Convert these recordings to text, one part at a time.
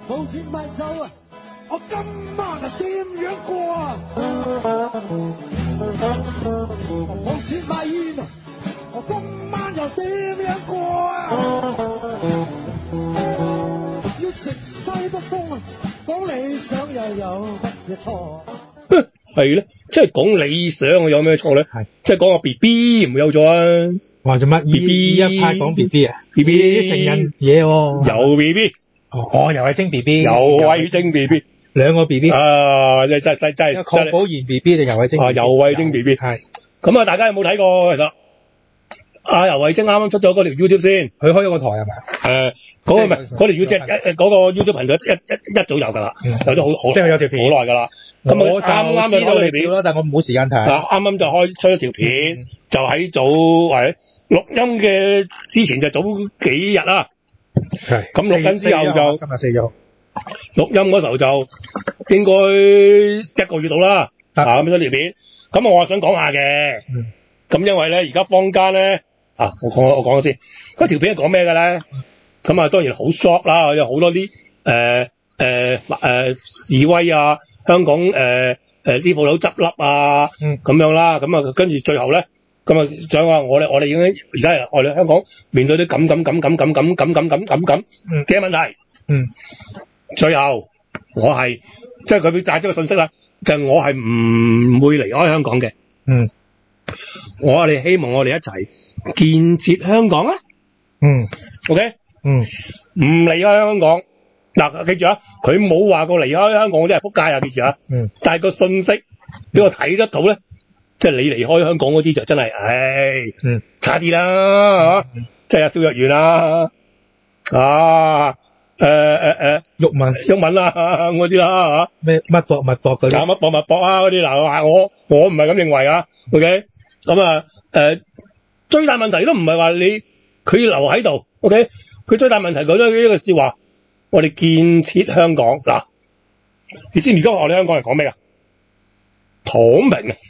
冇錢買酒啊！我今晚啊點樣過啊？冇錢買煙啊！我今晚又點樣過啊？要食西北風啊！講理想又有乜嘢錯？ 係咧，即係講理想有咩錯咧？ 係即係講個 B B 唔會有咗啊！ 話做乜 BB 一派講 B B 啊 BB 啲成人嘢喎， 有 B B， 哦又係精 B B， 有味精 B B， 兩個 B B， 啊真係確保賢 B B 定游蕙禎啊游蕙禎 B B 係咁啊！大家有冇睇過其實？阿游蕙禎啱啱出咗嗰條 YouTube 先， 佢開咗個台係咪？ 嗰個唔係嗰條 YouTube 嗰個 YouTube 頻道一早有㗎啦，有咗好即係有條片好耐㗎啦。咁我就啱就知道你表啦，但係我冇時間睇。 啱啱就出咗條片，就喺早錄音嘅之前就早幾日啦。 係咁錄緊之後就今日4號錄音嗰時候就應該1個月到啦。咁咗條片，咁我想講下嘅。咁因為咧而家坊間咧我講咗先，嗰條片係講咩嘅咧？咁啊當然好 shock 啦，有好多啲示威啊，香港啲鋪頭執笠啊，咁樣啦，咁啊跟住最後咧，咁啊想話我哋已經而家我哋香港面對啲咁嘅問題，最後我係即係佢俾帶咗個信息啦，就係我係唔會離開香港嘅，我哋希望我哋一齊建設香港啊，OK，唔離開香港。嗱，記住啊，佢冇話過離開香港，我真係仆街啊！記住啊，但係個信息俾我睇得到咧，即係你離開香港嗰啲就真係，差啲啦，即係阿蕭若元啦，毓民啦嗰啲啦， 咩乜博嗰啲， 乜博啊嗰啲嗱，我唔係咁認為啊 ，OK， 咁最大問題都唔係話佢留喺度 ，OK， 佢最大問題佢都係一個説話。我哋建設香港嗱，你知唔知而家我哋香港係講咩㗎？躺平啊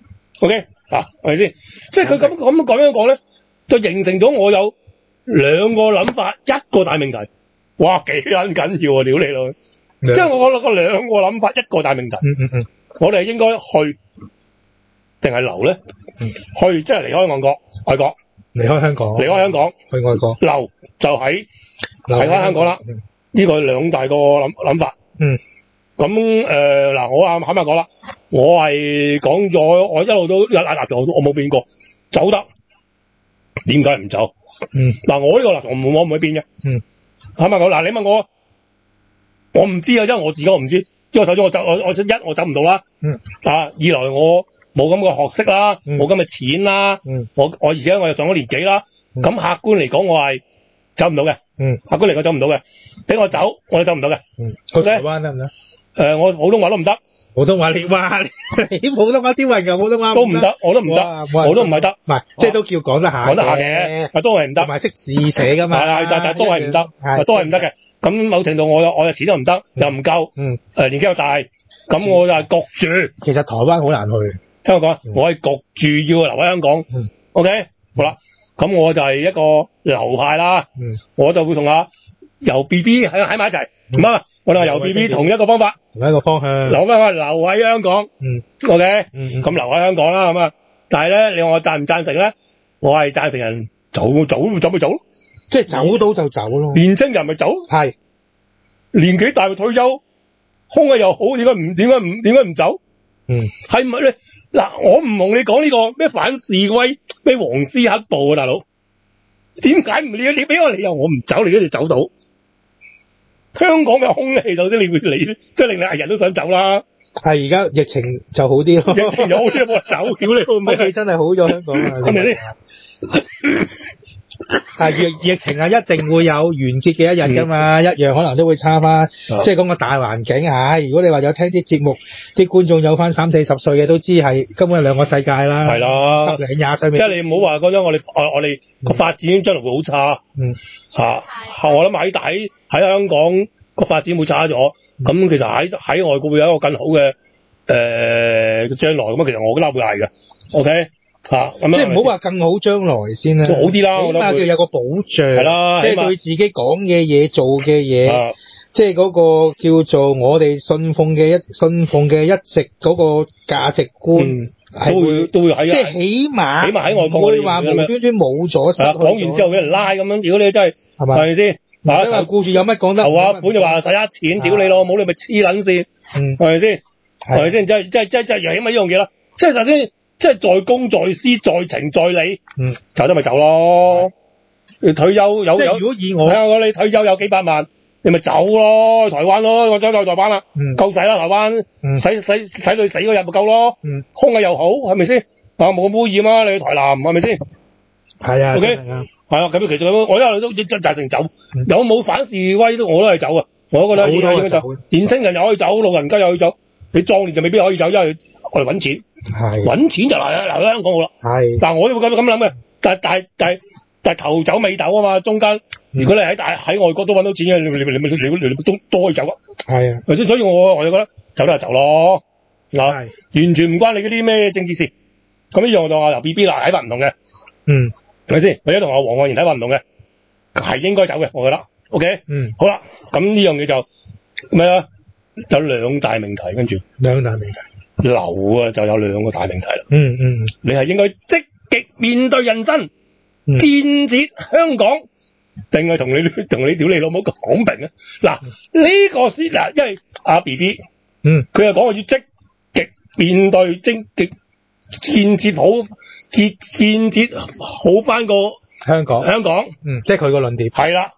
，OK 嗱，係咪先？即係佢咁樣講咧，就形成咗我有兩個諗法，一個大命題，哇幾撚緊要啊！屌你老，即係我個兩個諗法，一個大命題，我哋係應該去定係留咧？去即係離開外國， 離開香港去外國， 留就喺離開香港啦。呢個兩大個諗法。咁嗱，我坦白講啦，我係講咗，我一路都我冇變過，走得點解唔走？嗱，我呢個立場我唔會變嘅。坦白講，嗱，你問我唔知啊，因為我自己我唔知，因為首先我走唔到啦。二來我冇咁嘅學識啦，冇咁嘅錢啦，我而且我又上咗年紀啦，咁客觀嚟講我係走唔到嘅。客觀嚟講走唔到嘅，俾我走，我都走唔到嘅。 去台灣得唔得？ 我普通話都唔得。 普通話你話你普通話刁人㗎，普通話都唔得，我都唔得，我都唔係得。 唔係，即係都叫講得下嘅，都係唔得。 同埋識字寫㗎嘛。 但都係唔得，都係唔得嘅。咁某程度我又錢都唔得，又唔夠，年紀又大，咁我就係焗住。 其實台灣好難去。 聽我講，我係焗住要留喺香港。OK， 好啦。咁我就係一個流派啦，我就會同游 B B 喺埋一齊，唔係我哋話游 B B 同一個方法， 同一個方向， 留喺香港，OK， 咁留喺香港啦，咁啊，但係咧，你話我贊唔贊成咧？我係贊成人走咪走咯， 即係走到就走咯， 年青人咪走， 係年紀大咪退休，空氣又好，點解唔走？係咪咧？嗱，我唔同你講呢個咩反示威咩黃絲黑暴啊，大佬，點解唔你俾我理由我唔走，你一定走到？香港嘅空氣首先你即係令你係人都想走啦。 係而家疫情就好啲咯， 疫情就好啲，冇人走，屌你老味， 空氣真係好咗香港啊， 係咪先？ 但係疫情啊，一定會有完結嘅一日㗎嘛，一樣可能都會差翻。即係講個大環境啊，如果你話有聽啲節目，啲觀眾有翻30、40歲嘅都知係根本係兩個世界啦。 係啦 ，10零20歲。 即係你唔好話講咗我哋個發展將來會好差。我諗喺香港個發展會差咗。咁其實喺外國會有一個更好嘅將來。咁其實我覺得會係嘅。OK。即係唔好話更好將來先啦， 好啲啦， 起碼叫有個保障， 係啦， 即係對自己講嘅嘢、做嘅嘢， 即係嗰個叫做我哋信奉嘅一直嗰個價值觀。 都會喺即係起碼喺外國唔會話無端端冇咗。 講完之後俾人拉咁樣，屌你真係係咪先？ 嗱，就顧住有乜講得？ 籌下款就話使一錢，屌你老母，你咪黐撚線，係咪先？係咪先？即係起碼呢樣嘢啦。即係首先，即係在公在私在情在理，走得咪走咯。退休有， 即係如果以我睇下你退休有幾百萬，你咪走咯，台灣咯，我走台灣啦，夠使啦台灣，使到死嗰日咪夠咯，空氣又好，係咪先？冇咁污染啊，你去台南係咪先？ 係啊 ，OK，係啊，咁其實我一路都贊成走，有冇反示威我都係走啊，我覺得應該走，年青人又可以走，老人家又可以走，你壯年就未必可以走，因為我哋揾錢，揾錢就留喺香港好啦，但我都會咁諗嘅，但係頭走尾走啊嘛，中間如果你喺外國都揾到錢嘅，你都可以走啊。係啊，所以我就覺得走得就走咯，嗱，完全唔關你嗰啲咩政治事。咁呢樣就話由 BB 啦，睇法唔同嘅，係咪先？或者同阿黃愛賢睇法唔同嘅，係應該走嘅，我覺得。OK，好啦，咁呢樣嘢就咩啊？有兩大命題，跟住兩大命題，留啊就有兩個大命題啦。你係應該積極面對人生。建設香港，定係同你屌你老母個躺平啊！嗱，呢個先嗱，因為阿 BB，佢又講我要積極面對，積極建設好翻個香港，即係佢個論點係啦，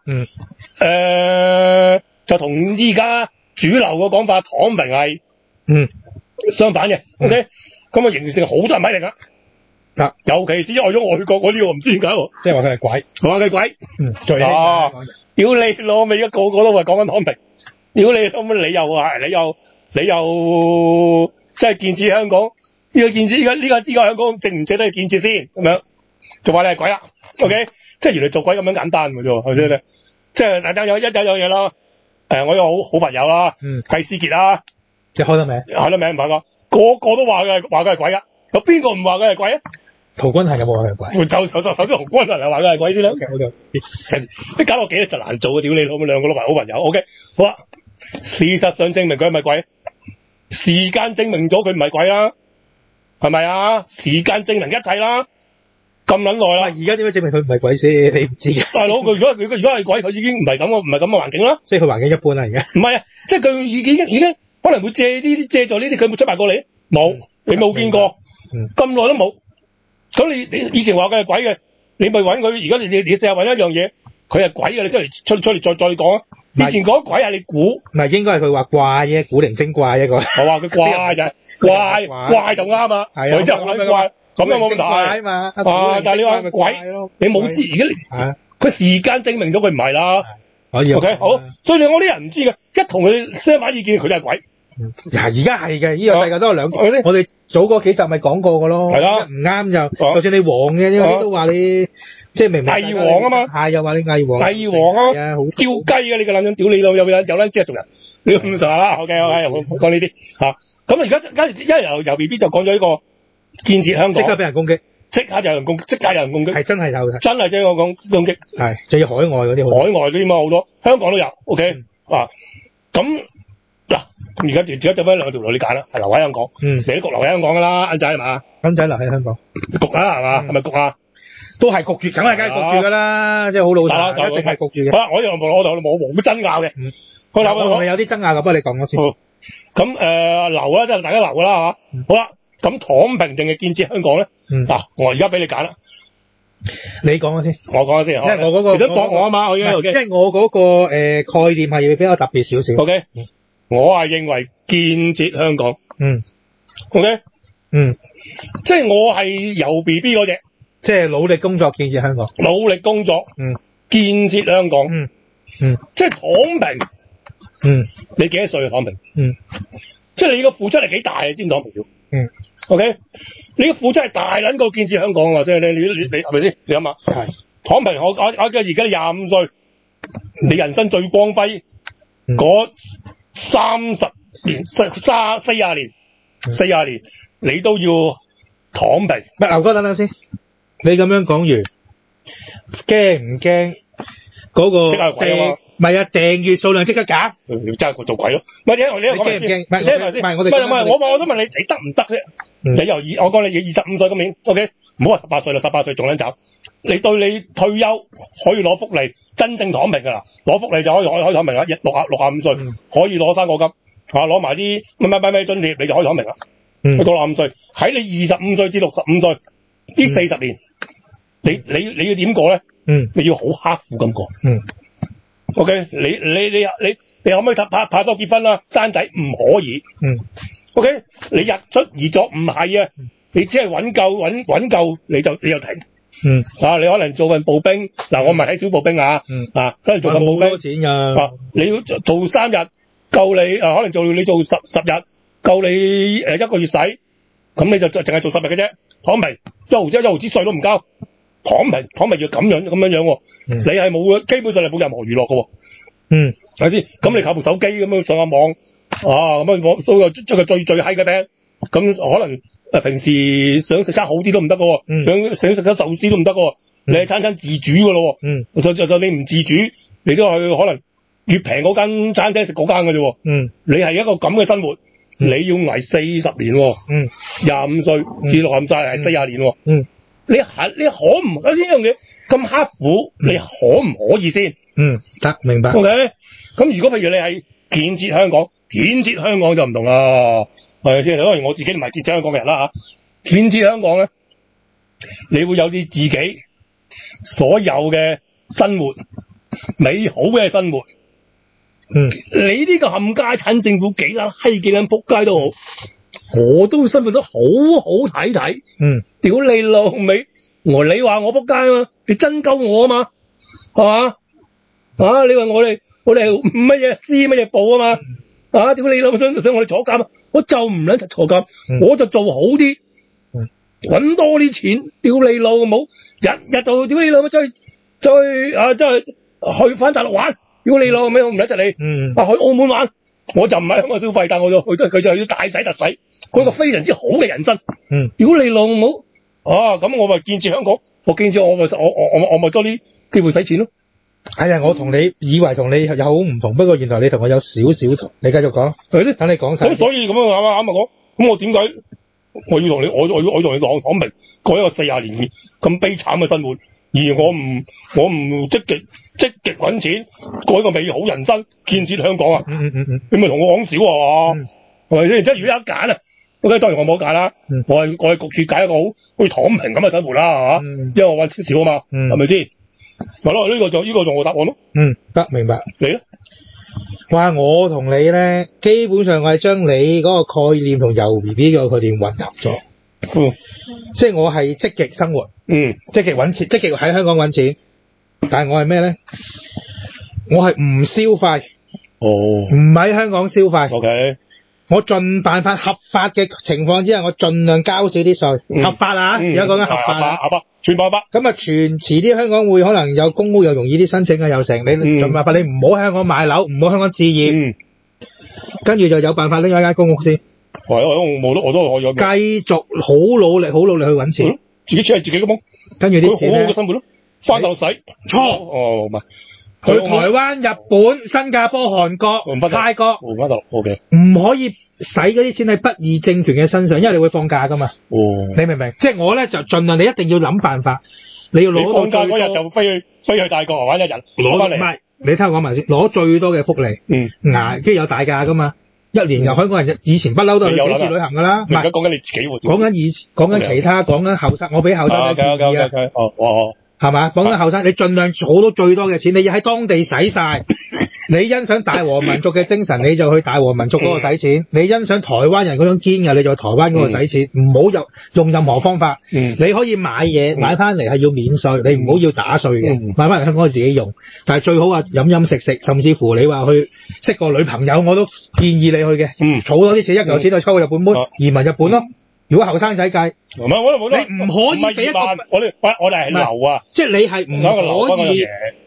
就同依家主流嘅講法躺平係相反嘅，OK，咁啊形成好多人批評啊。尤其是因為咗外國嗰啲，我唔知點解喎，即係話佢係鬼，話佢係鬼，最興屌你老味，而家個個都話講緊躺平，屌你老味，你又即係建設香港，呢個建設呢個香港值唔值得去建設先咁樣，就話你係鬼啦，OK，即係原來做鬼咁樣簡單嘅啫，係咪先？即係大家有嘢啦，我有好朋友啦，計思傑啦，即係開得名唔係個個都話佢係鬼噶，有邊個唔話佢係鬼啊？陶君行有冇話佢係鬼？就首先陶君行又話佢係鬼先啦。你搞到幾就難做啊！屌你老母，兩個都係好朋友。OK， 好啦，事實上證明佢係咪鬼？時間證明咗佢唔係鬼啦，係咪啊？時間證明一切啦，咁撚耐啦。而家點解證明佢唔係鬼先？你唔知嘅。大佬，佢如果係鬼，佢已經唔係咁嘅環境啦。即係佢環境一般啦，而家。唔係啊，即係佢已經可能會借助呢啲，佢冇出賣過你？冇，你冇見過，咁耐都冇。咁你以前話佢係鬼嘅，你咪揾佢。而家你試下揾一樣嘢，佢係鬼嘅，你出嚟再講啊！以前講鬼係你估，唔係應該係佢話怪嘅，古靈精怪一個。我話佢怪就係怪就啱啊！係啊，佢真係諗怪，咁又冇問題啊嘛。但係你話鬼，你冇知而家佢時間證明咗佢唔係啦。可以 OK 好，所以我啲人唔知嘅，一同佢相反意見，佢就係鬼。而家係嘅，呢個世界都有兩個。我哋早嗰幾集咪講過嘅咯。係啦，唔啱就算你黃嘅，嗰啲都話你即係明明偽黃啊嘛。係又話你偽黃。偽黃啊！叫雞啊！你個撚樣屌你老有撚即係做人，你咁上下啦。OK，講呢啲嚇。咁而家由 BB 就講咗呢個建設香港，即刻俾人攻擊，即刻有人攻擊，係真係有嘅，真係即係我講攻擊，係仲要海外嗰啲，海外嗰啲嘛好多，香港都有。OK 啊，咁。嗱，而家就翻兩條路你揀啦，係留喺香港，你都焗留喺香港噶啦，恩仔係嘛？恩仔留喺香港，焗啊係嘛？係咪焗啊？都係焗住，梗係焗住噶啦，即係好老實，一定係焗住嘅。好啦，我又冇冇爭拗嘅，我同你有啲爭拗嘅，不過你講我先。咁留啦，即係大家留噶啦，係嘛？好啦，咁躺平定係建設香港咧？嗱，我而家俾你揀啦，你講先，我講先，因為我嗰個，你想駁我啊嘛？因為我嗰個概念係比較特別少少。OK。我係認為建設香港，OK，即係我係由 BB 嗰隻，即係努力工作建設香港，努力工作，建設香港，即係躺平，你幾多歲啊躺平？即係你個付出係幾大啊？知唔知躺平要？OK，你個付出係大撚過建設香港啊！即係你係咪先？你諗下，係躺平，我而家你25歲，你人生最光輝嗰30年、40年，你都要躺平。唔係牛哥，等等先，你咁樣講完，驚唔驚嗰個？即係鬼啊嘛！唔係啊，訂閱數量即刻減。 你真係做鬼咯！唔係你驚唔驚？唔係你聽埋先， 唔係我哋我都問你，你得唔得啫？你我講你25歲今年 ，OK， 唔好話18歲啦，18歲仲撚走。你對你退休可以攞福利，真正躺平㗎啦，攞福利就可以躺平啦。65歲可以攞生果金，攞埋啲乜津貼，你就可以躺平啦。去到65歲，喺你25歲至65歲呢40年，你要點過咧？你要好刻苦咁過。OK， 你可唔可以拍拖結婚啦？生仔唔可以。OK， 你日出而作唔係啊，你只係揾夠你就停。你可能做份步兵，我唔係睇小步兵啊。可能做份步兵。好多錢㗎。你要做3日，夠你可能你做10日，夠你1個月使，咁你就淨係做10日嘅啫，躺平，一毫子稅都唔交，躺平要咁樣喎。你係冇基本上係冇任何娛樂㗎喎。係咪先？咁你靠部手機咁樣上下網，咁樣掃個最閪嘅餅，咁可能平時想食餐好啲都唔得㗎喎，想食餐壽司都唔得㗎喎，你係餐自主㗎咯喎。就你唔自主，你都去可能越平嗰間餐廳食嗰間㗎啫喎。你係一個咁嘅生活，你要捱40年喎。25歲至65歲係40年喎。你可唔首先呢樣嘢咁刻苦，你可唔可以先？ 得明白。 OK， 咁如果譬如你係建設香港就唔同啦，係咪先？當然我自己唔係建設香港嘅人啦嚇。建設香港咧，你會有啲自己所有嘅生活，美好嘅生活。你呢個冚家產政府幾撚閪幾撚仆街都好，我都生活得好好睇睇。屌你老味，你話我仆街啊嘛，你真鳩我啊嘛，係嘛？你話我哋乜嘢私乜嘢部啊嘛？屌你老母想我哋坐監啊？我就唔撚坐監，我就做好啲，搵多啲錢。屌你老母，日就屌你老母再去返大陸玩。屌你老母，我唔撚窒你。去澳門玩，我就唔係香港消費，但我就去佢就要大洗特洗，佢個非常之好嘅人生。屌你老母，咁我咪建設香港，我建設我咪多啲機會使錢咯。 係啊，我同你以為同你有好唔同，不過原來你同我有少少同。你繼續講，係先，等你講晒。 咁所以咁樣啱咪講，咁我點解我要同你我要同你講明過一個40年咁悲慘嘅生活，而我唔積極搵錢，過一個美好人生，建設香港啊？你咪同我講少啊嘛？係咪先？即係如果有得揀啊，OK，當然我冇得揀啦。我係焗住揀一個好似躺平咁嘅生活啦，係嘛？因為我搵錢少啊嘛，係咪先？係咯，呢個就我答案咯。 得明白。 你咧？ 哇，我同你咧，基本上我係將你嗰個概念同油 B B 嘅概念混合咗。即係我係積極生活，積極搵錢，積極喺香港搵錢。但係我係咩咧？我係唔消費，唔喺香港消費。OK。我盡辦法合法嘅情況之下，我盡量交少啲稅。合法啊！而家講緊合法。合法，全部合法。咁啊，遲啲香港會可能有公屋又容易啲申請啊，又成。你盡辦法，你唔好喺香港買樓，唔好香港置業。跟住就有辦法拎一間公屋先。我都可以。繼續好努力去搵錢。自己錢係自己嘅屋。跟住啲錢咧，好好嘅生活咯。翻大陸使。錯。唔係。去台灣、日本、新加坡、韓國、泰國，唔可以使嗰啲錢喺不義政權嘅身上，因為你會放假噶嘛。你明唔明？即係我咧就盡量，你一定要諗辦法，你要攞到放假嗰日就飛去大國玩一日，攞翻嚟。唔係，你聽我講埋先，攞最多嘅福利，跟住有大假噶嘛。一年由香港人以前不嬲都係幾次旅行噶啦。唔係，而家講緊你自己喎。講緊其他，講緊後生，我俾後生嘅建議啊。係嘛？講緊後生，你盡量儲到最多嘅錢，你要喺當地使晒。你欣賞大和民族嘅精神，你就去大和民族嗰個使錢。你欣賞台灣人嗰種堅嘅，你就去台灣嗰個使錢。唔好用任何方法。你可以買嘢買翻嚟係要免稅，你唔好要打稅嘅。買翻嚟香港自己用，但係最好話飲食，甚至乎你話去識個女朋友，我都建議你去嘅。儲多啲錢，一嚿錢去抽個日本妹，移民日本咯。如果後生仔計，唔係我哋冇，你唔可以俾一個我哋係流啊，即係你係唔可以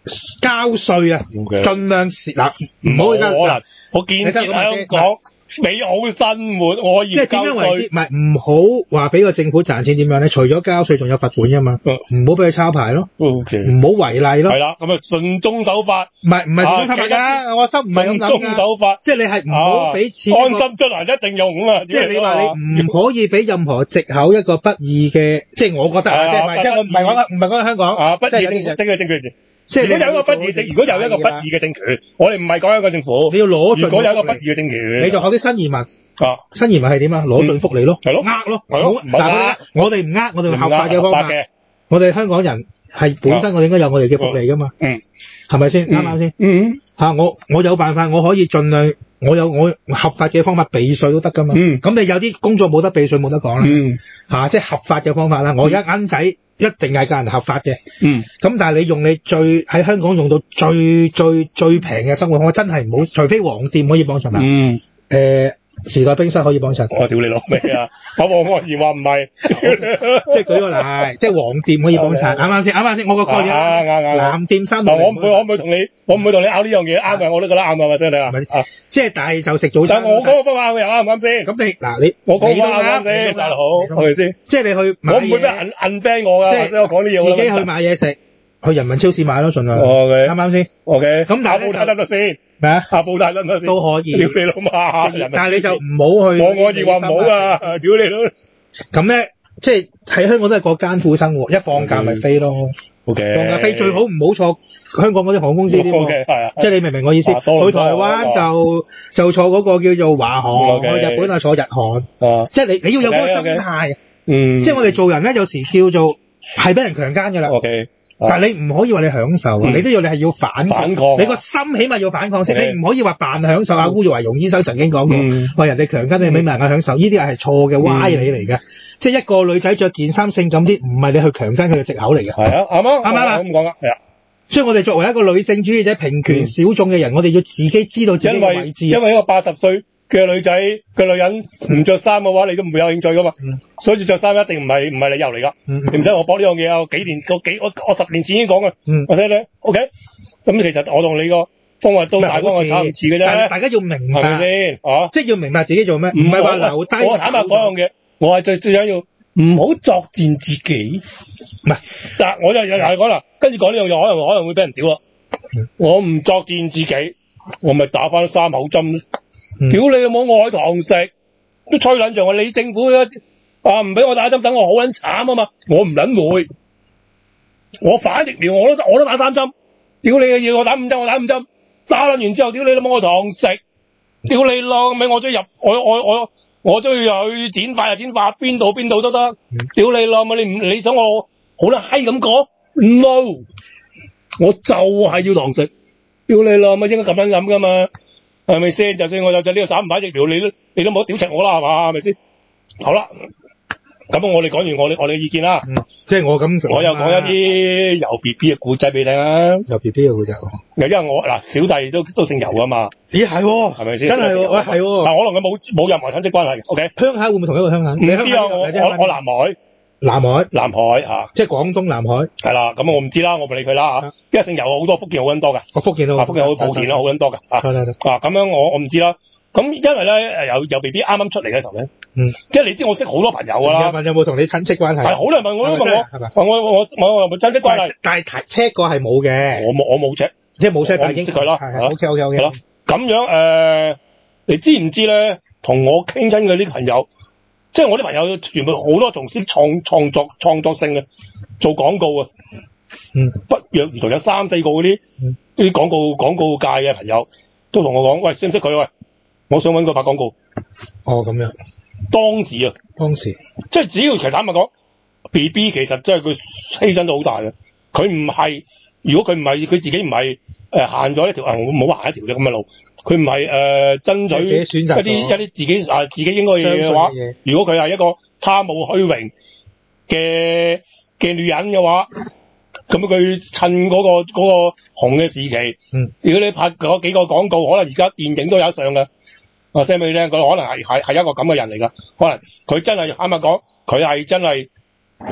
交稅啊， OK 盡量嗱唔好去交可能，我建設香港美好生活，我可以即係點樣為之？唔係唔好話俾個政府賺錢點樣咧？除咗交稅，仲有罰款㗎嘛。唔好俾佢抄牌咯。 OK， 唔好違例咯。 係啦，咁啊順宗守法。 唔係順宗守法㗎，我心唔係咁諗㗎。 順宗守法， 即係你係唔好俾錢。 安心出行一定用啊！ 即係你話你唔可以俾任何藉口一個不義嘅，即係我覺得即係我唔係講緊香港。 不義嘅政權。 即係如果有一個不義如果有一個不義嘅政權，我哋唔係講一個政府， 你要攞盡。 如果有一個不義嘅政權， 你就學啲新移民。新移民係點啊？攞盡福利咯， 係咯， 呃咯， 係咯， 嗱我哋唔呃，我哋合法嘅方法嘅。我哋香港人係本身我哋應該有我哋嘅福利噶嘛，係咪先？啱唔啱先？我有辦法，我可以盡量，我有我合法嘅方法避稅都得噶嘛。咁你有啲工作冇得避稅冇得講啦，即係合法嘅方法啦。我而家銀仔一定係教人合法嘅，咁但係你用你喺香港用到最平嘅生活方法，真係唔好，除非黃店可以幫襯啦。時代冰室可以幫襯。我屌你老味啊！我黃愛兒話唔係， 即係舉個例，即係黃店可以幫襯，啱啱先？啱啱先？我個概念藍店360。我唔會同你拗呢樣嘢，啱嘅，我都覺得啱嘅，咪先你話。 即係但係就食早餐。 但係我嗰個方法又啱唔啱先？ 咁你我講啱唔啱先？大佬好，係咪先？ 即係你去買嘢， 我唔會俾人ban我㗎，即係我講啲嘢。 自己去買嘢食，去人民超市買咯，盡量。 啱唔啱先 ？OK。 咁但係布泰得唔得先？ 咩啊？ 布泰得唔得先？ 都可以。 屌你老媽！ 但係你就唔好去。 我兒話唔好啊！屌你老！ 咁咧，即係喺香港都係過艱苦生活，一放假咪飛咯。 OK。 放假飛最好唔好坐香港嗰啲航空公司啲喎。 OK，係啊。 即係你明唔明我意思？去台灣就坐嗰個叫做華航，去日本坐日航。即係你要有嗰個心態。即係我哋做人咧，有時叫做係俾人強姦㗎啦。 OK。 但係你唔可以話你享受，你都要你係要反抗，你個心起碼要反抗先，你唔可以話扮享受。烏玉華容醫生曾經講過，話人哋強姦你咪能夠享受，呢啲係錯嘅歪理嚟嘅。即係一個女仔着件衫性感啲，唔係你去強姦佢嘅藉口嚟嘅。係啊，啱唔啱啊？咁講啊，係啊。所以我哋作為一個女性主義者、平權小眾嘅人，我哋要自己知道自己嘅位置。 因為一個80歲嘅女仔嘅女人唔着衫嘅話，你都唔會有興趣噶嘛。所以着衫一定唔係理由嚟㗎。你唔使我駁呢樣嘢啊！我10年前已經講嘅。我睇你 OK。咁其實我同你個方法都大方向差唔似嘅啫。大家要明白，係咪先？即係要明白自己做咩，唔係話留低。我坦白講樣嘢，我係最緊要唔好作賤自己。唔係嗱，我又講啦，跟住講呢樣嘢可能會俾人屌啦。我唔作賤自己，我咪打翻3口針。屌你冇我喺堂食，都吹撚住我，你政府唔俾我打針，等我好撚慘啊嘛！我唔撚會，我反疫苗我都打3針，屌你要我打5針，我打5針，打撚完之後，屌你都冇我堂食，屌你咯，咪我中意入我中意去剪髮就剪髮，邊度都得，屌你咯，咪你想我好撚閪咁講 ？No， 我就係要堂食，屌你咯，咪應該咁樣諗噶嘛。係咪先？就算我有呢個3反疫苗，你都冇屌柒我啦，係嘛？係咪先？好啦，咁我哋講完我哋嘅意見啦。即係我又講一啲油 B B 嘅故仔俾你聽啊。油 B B 嘅故仔。因為我小弟都姓油噶嘛。咦係？係咪先？真係係。嗱，可能佢冇任何親戚關係。O K。鄉下會唔會同一個鄉下？唔知啊，我南海。南海嚇，即係廣東南海。係啦，咁我唔知啦，我唔理佢啦嚇。因為姓油好多，福建好撚多㗎。福建好莆田啦，好撚多㗎。咁樣我唔知啦。咁因為咧由 B B 啱啱出嚟嘅時候咧，即係你知我識好多朋友㗎啦。問有冇同你親戚關係？係好多人問我都問我，我有冇親戚關係？但係check過係冇嘅。我冇 check，即係冇 check，但係已經識佢啦。OK。係咯，咁樣你知唔知咧？同我傾親嘅啲朋友。即係我啲朋友全部好多從事創作性嘅做廣告啊，不約而同有3、4個嗰啲廣告界嘅朋友都同我講，喂，識唔識佢？喂，我想搵佢拍廣告。哦，咁樣。當時，即係只要其實坦白講 ，B B 其實真係佢犧牲到好大嘅。佢唔係，如果佢唔係佢自己唔係行咗一條唔好行一條嘅咁嘅路。佢唔係爭取一啲自己應該嘅嘢嘅話，如果佢係一個貪慕虛榮嘅女人嘅話，咁佢趁嗰個紅嘅時期，如果你拍嗰幾個廣告，可能而家電影都有得上嘅。我 send 俾你聽，佢可能係一個咁嘅人嚟㗎。可能佢真係坦白講，佢係真係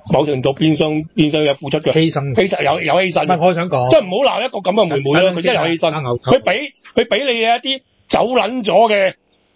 某程度變相有付出嘅犧牲有犧牲。 唔係，我想講， 即係唔好鬧一個咁嘅妹妹啦，佢真係有犧牲。佢俾你嘅一啲走撚咗嘅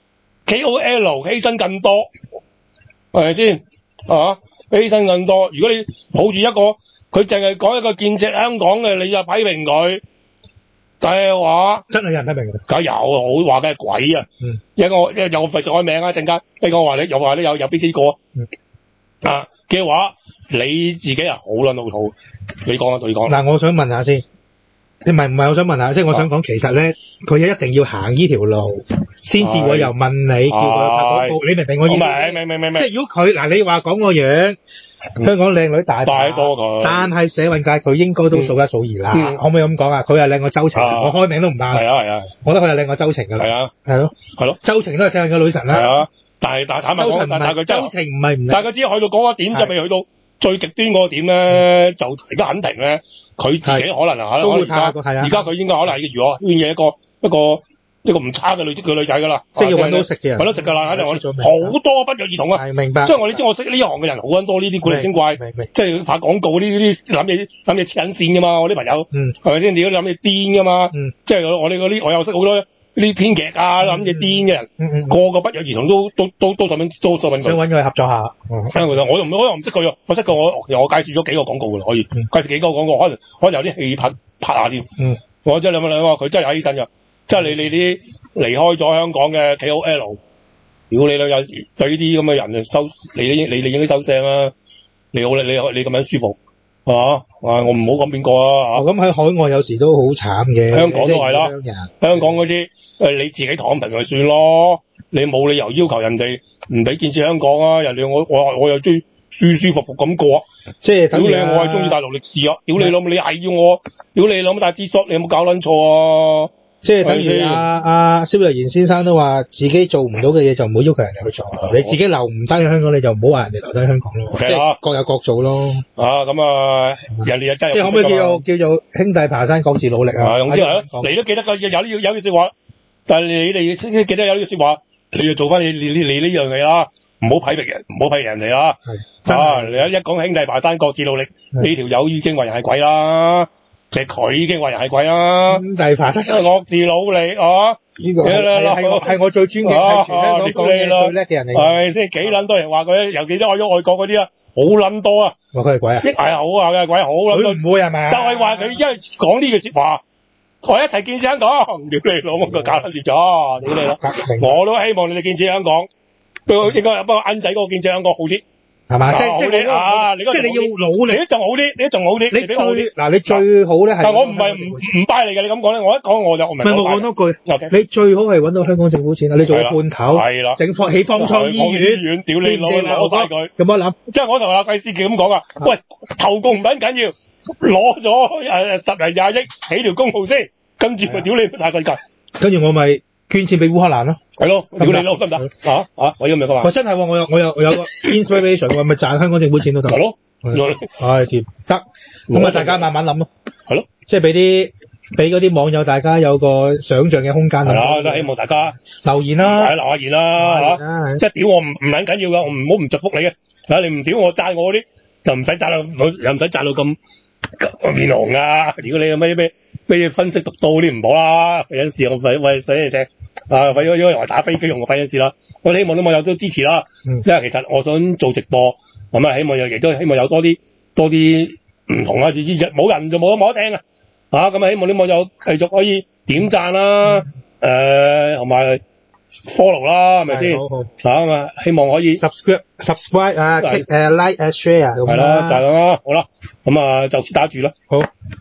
KOL 犧牲更多，係咪先？啊，犧牲更多。如果你抱住一個佢淨係講一個建設香港嘅，你就批評佢嘅話， 真係有人批評嘅， 梗有好話嘅係鬼啊！有費事開名啊！陣間你講話你又話你有邊幾個啊嘅話，你自己係好撚老土。你講啊，對你講。 嗱，我想問下先，唔係，我想問下，即係我想講，其實咧，佢一定要行呢條路，先至會又問你叫佢拍廣告，你明唔明我意思？明。即係如果佢嗱，你話講個樣，香港靚女大把多佢， 但係社運界佢應該都數一數二啦。可唔可以咁講啊？佢係靚過周晴，我開名都唔啱。 係啊， 我覺得佢係靚過周晴㗎啦。係咯。周晴都係社運嘅女神啦。 係啊，但係坦白講，但係佢周晴唔係唔， 但係佢只係去到嗰個點，就未去到最極端嗰個點咧，就而家肯停咧。佢自己可能都會拍而家佢應該可能係娛樂圈嘅一個唔差嘅女仔㗎啦， 即係要揾到食嘅人， 揾到食㗎啦，肯定好多不約而同啊！ 係明白。 即係我知我識呢行嘅人好撚多呢啲古靈精怪，即係拍廣告呢啲諗嘢黐緊線㗎嘛！我啲朋友，係咪先？你都諗嘢癲㗎嘛？即係我哋嗰啲我又識好多呢啲編劇啊，諗嘢癲嘅人，個個不約而同都想揾佢合作下。 我又唔識佢，我識佢我介紹咗幾個廣告㗎啦，可以介紹幾個廣告，可能有啲戲拍下添。我真係諗佢真係有犧牲㗎。即係你啲離開咗香港嘅 KOL，如果你有對呢啲咁嘅人收，你應該收聲啦。你咁樣舒服係嘛？我唔好講邊個啊。 咁喺海外有時都好慘嘅。 香港都係啦，香港嗰啲你自己躺平咪算咯。你冇理由要求人哋唔俾建設香港啊！人哋我又中意舒舒服服咁過。 即係屌你，我係中意大陸歷史啊！屌你老母，你係要我屌你老母大支索，你有冇搞撚錯啊？ 即係等於阿蕭若元先生都話，自己做唔到嘅嘢就唔好要求人哋去做。你自己留唔低香港，你就唔好話人哋留低香港咯。即係各有各做咯。咁人哋真係即係可唔可以叫做兄弟爬山各自努力啊？ 總之係咯，你都記得㗎，有句説話，但係你哋先記得有呢句説話，你要做翻你呢樣嘢啦，唔好批評人哋啦。你一講兄弟爬山各自努力，呢條友已經話人係鬼啦。其實佢已經話人係鬼啦，兄弟爬山各自努力啊！呢個係我最尊敬，係全香港講嘢最叻嘅人嚟。 係咪先？幾撚多人話佢，尤其都愛咗外國嗰啲啦，好撚多啊！ 話佢係鬼啊？ 係好啊，佢係鬼，好撚多。 唔會係咪？ 就係話佢因為講呢句説話，我一齊建設香港。屌你老母，佢搞撚掂咗，屌你老！我都希望你哋建設香港，都應該不過奀仔嗰個建設香港好啲。 係嘛？即係你要努力，你都仲好啲，你最好咧係。 但我唔係唔拜你嘅，你咁講咧，我一講我就唔係。 我講多句，你最好係揾到香港政府錢啊！你做咗半頭， 係啦， 起方艙醫院， 屌你攞晒佢， 有冇諗？ 即係我同阿貴司傑咁講啊！喂，投共唔緊要，攞咗10零20億起條公路先，跟住咪屌你大世界， 跟住我咪捐錢俾烏克蘭咯， 係咯，屌你老得唔得？我要唔要講話？ 喂，真係我有個 inspiration， 我咪賺香港政府錢都得。 係咯， 掂得，咁大家慢慢諗咯。 係咯， 即係俾嗰啲網友大家有個想像嘅空間。 係啦，都希望大家留言啦， 留下言啦，即係屌我唔緊要㗎，我唔好唔祝福你嘅。你唔屌我讚我嗰啲就唔使讚到，又唔使讚到咁面紅啊！如果你有咩分析獨到啲唔好啦，費事我費死你聽費咗用嚟打飛機用嘅費事啦。我希望啲網友都支持啦，因為其實我想做直播，咁希望亦都希望有多啲唔同啊，冇人就冇得聽啊！咁希望啲網友繼續可以點讚啦，同埋 follow 啦，係咪先？好希望可以 subscribe 啊，like share 咁係啦，就係咁啦，好啦，咁就此打住啦，好。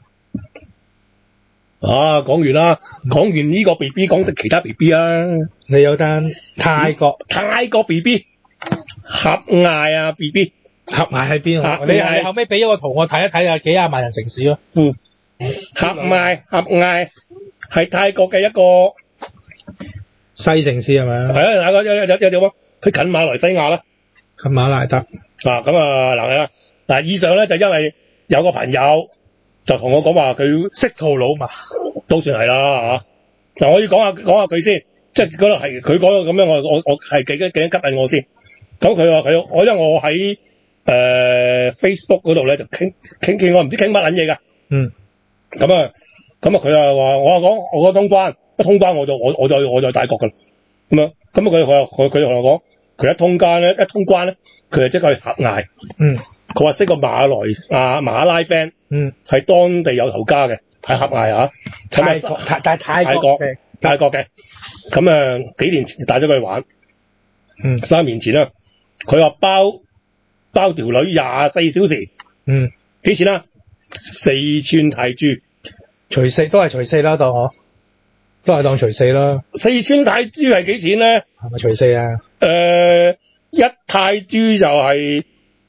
講完啦，講完呢個 BB， 講啲其他 BB 啊。 你有單泰國 BB 合艾啊 BB， 合艾喺邊啊？你後尾俾咗個圖我睇一睇啊，幾廿萬人城市咯。 合艾係泰國嘅一個細城市係咪啊？ 係啊，有佢近馬來西亞啦， 近馬來德。 嗱以上咧就因為有個朋友。就同我講話佢識套佬嘛， 都算係啦嗱，我要講下佢先，即係覺得係佢講到咁樣，我係幾吸引我先。咁佢話我因為我喺 Facebook 嗰度咧就傾，我唔知傾乜撚嘢㗎。咁啊，佢又話我通關，一通關我就大國㗎啦。咁佢同我講，佢一通關咧，佢就即刻去狹隘。佢話識個馬拉 friend，係當地有頭家嘅，喺狹隘啊。泰國嘅。咁啊，幾年前帶咗佢去玩。3年前啦，佢話包條女24小時。幾錢啊？4串泰銖， 除四啦，當我都係當除四啦。 4串泰銖係幾錢咧？ 係咪除四啊？ 一泰銖就係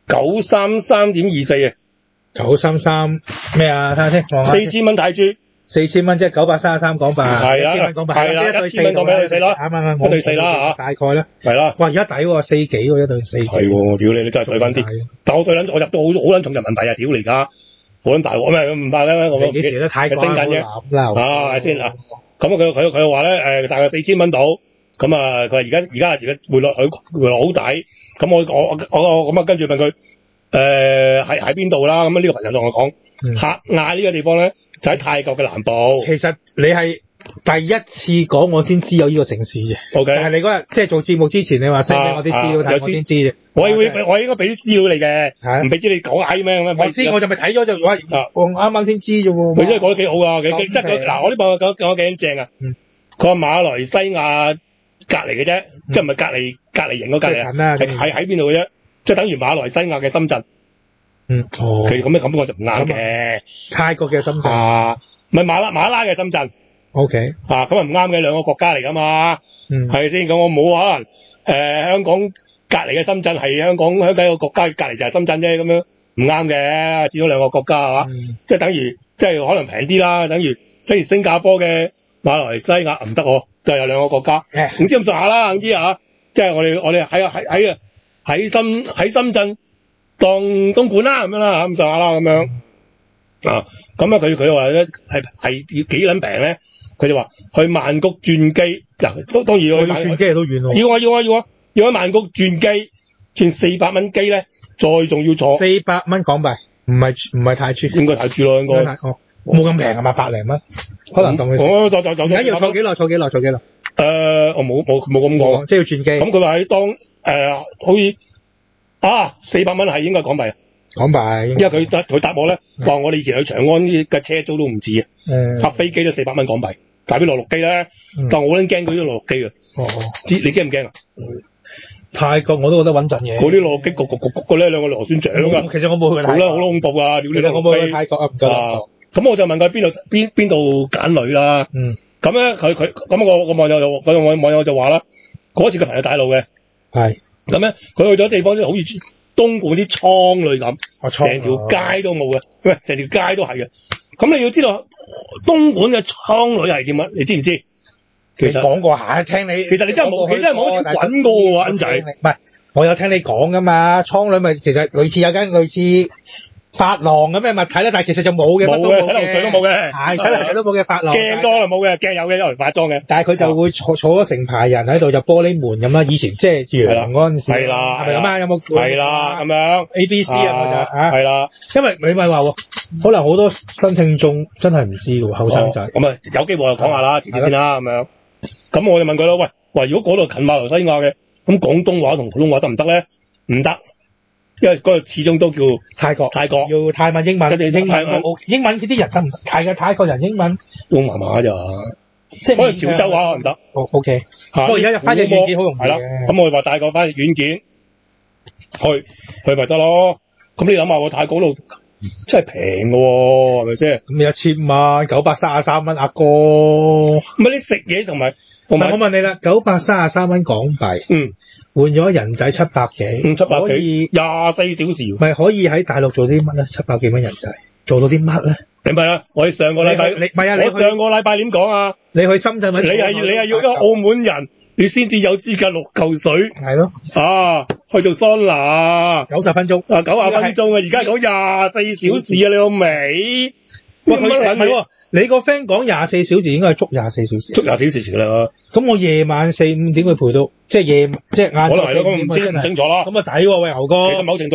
933.24啊。 933咩啊？睇下先 ，4000蚊泰銖 ，4000蚊即係933港幣。係啊，1000蚊港幣。係啦，1000蚊港幣一對4咯。啱，一對4啦嚇。大概咧。係啦。哇！而家抵喎，4幾喎一對4。係喎，屌你真係對翻啲。但我對撚，我入到好撚重人民幣啊！屌你而家。好撚大鑊咩？唔怕嘅，我幾時都太升緊啫。係先啊！咁佢話咧大概4000蚊到。咁啊，佢話而家匯率好抵。咁我咁啊，跟住問佢喺邊度啦？咁呢個朋友同我講，狹隘呢個地方咧就喺泰國嘅南部。其實你係第一次講，我先知有呢個城市啫。 OK， 就係你嗰日即係做節目之前，你話 send 俾我啲資料睇，我先知啫。我應該俾啲資料你嘅，唔俾知你講閪咩咁樣。 我知，我就咪睇咗就話，我啱啱先知啫喎。 佢真係講得幾好啊！即係嗱，我呢個講得幾正啊！佢話馬來西亞隔離嘅啫，即係唔係隔離營嗰隔離啊？係喺邊度嘅啫？即係等於馬來西亞嘅深圳。其實咁嘅感覺就唔啱嘅。泰國嘅深圳唔係馬拉嘅深圳。OK。咁啊唔啱嘅，兩個國家嚟㗎嘛。係咪先？咁我冇可能香港隔離嘅深圳係香港一個國家隔離就係深圳啫，咁樣唔啱嘅。始終兩個國家係嘛？即係等於即係可能平啲啦，等於新加坡嘅馬來西亞唔得喎，就有兩個國家。唔知咁上下啦，總之啊，即係我哋喺深圳當東莞啦咁樣啦，咁上下啦咁樣。咁啊佢話咧係要幾撚平咧？佢就話去曼谷轉機，嗱當然要轉機都遠喎。要喺曼谷轉機，轉400蚊機咧，再仲要坐400蚊港幣，唔係泰銖，應該泰銖咯，應該。冇咁平係嘛，100零蚊，可能當佢。而家要坐幾耐？我冇咁講，即係要轉機。咁佢話喺好似400蚊係應該港幣。港幣，因為佢答我咧，話我哋以前去長安啲嘅車租都唔止啊，搭飛機都400蚊港幣，但係邊落陸機咧？但我好撚驚嗰啲落陸機啊！你驚唔驚啊？泰國我都覺得穩陣嘅，嗰啲落陸機焗嘅咧，兩個螺旋槳㗎。其實我冇去過泰國，好恐怖啊！其實我冇去泰國啊，唔夠。咁我就問佢邊度揀女啦。咁咧咁我網友就話啦，嗰次佢朋友帶路嘅。係。咁咧佢去咗地方好似東莞啲倉類咁，成條街都冇嘅，喂，成條街都係嘅。咁你要知道東莞嘅倉類係點啊？你知唔知？其實講過下，聽你。其實你真係冇滾過喎，恩仔。唔係，我有聽你講噶嘛。倉類咪其實類似有間類似髮廊咁嘅物體咧，但係其實就冇嘅，乜都冇嘅，洗頭水都冇嘅，係洗頭水都冇嘅髮廊。鏡多就冇嘅，鏡有嘅，有嚟化妝嘅。但係佢就會坐咗成排人喺度，就玻璃門咁啦。以前即係洋嗰陣時，係啦，係咪咁啊？有冇？係啦，咁樣 ABC 啊，就嚇係啦。因為你咪話喎，可能好多新聽眾真係唔知喎，後生仔。咁啊，有機會就講下啦，遲啲先啦，咁樣。咁我就問佢咯，喂，如果嗰度近馬來西亞嘅，咁廣東話同普通話得唔得咧？唔得。因為嗰個始終都叫泰國要泰文英文，英文啲人得唔得？泰國人英文都麻麻咋，即係可能潮州話可能得。OK， 不過而家入翻譯軟件好容易嘅。咁我話帶個翻譯軟件去咪得咯。咁你諗下喎，泰國嗰度真係平嘅喎，係咪先？咁1000蚊933蚊，阿哥。唔係你食嘢同埋我問你啦，933蚊港幣。換咗人仔700幾，700幾24小時，咪可以喺大陸做啲乜咧？700幾蚊人仔做到啲乜咧？明白啦，我哋上個禮拜，我上個禮拜點講啊？你去深圳揾，你係要一個澳門人，你先至有資格落嚿水，係咯，去做桑拿90分鐘，90分鐘啊！而家講24小時啊，你老味，唔係喎。你個 friend 講24小時應該係足24小時，足24小時啦。咁我夜晚4、5點去陪到，即係晏晝4、5點唔清楚啦。咁啊抵喎，喂牛哥。其實某程度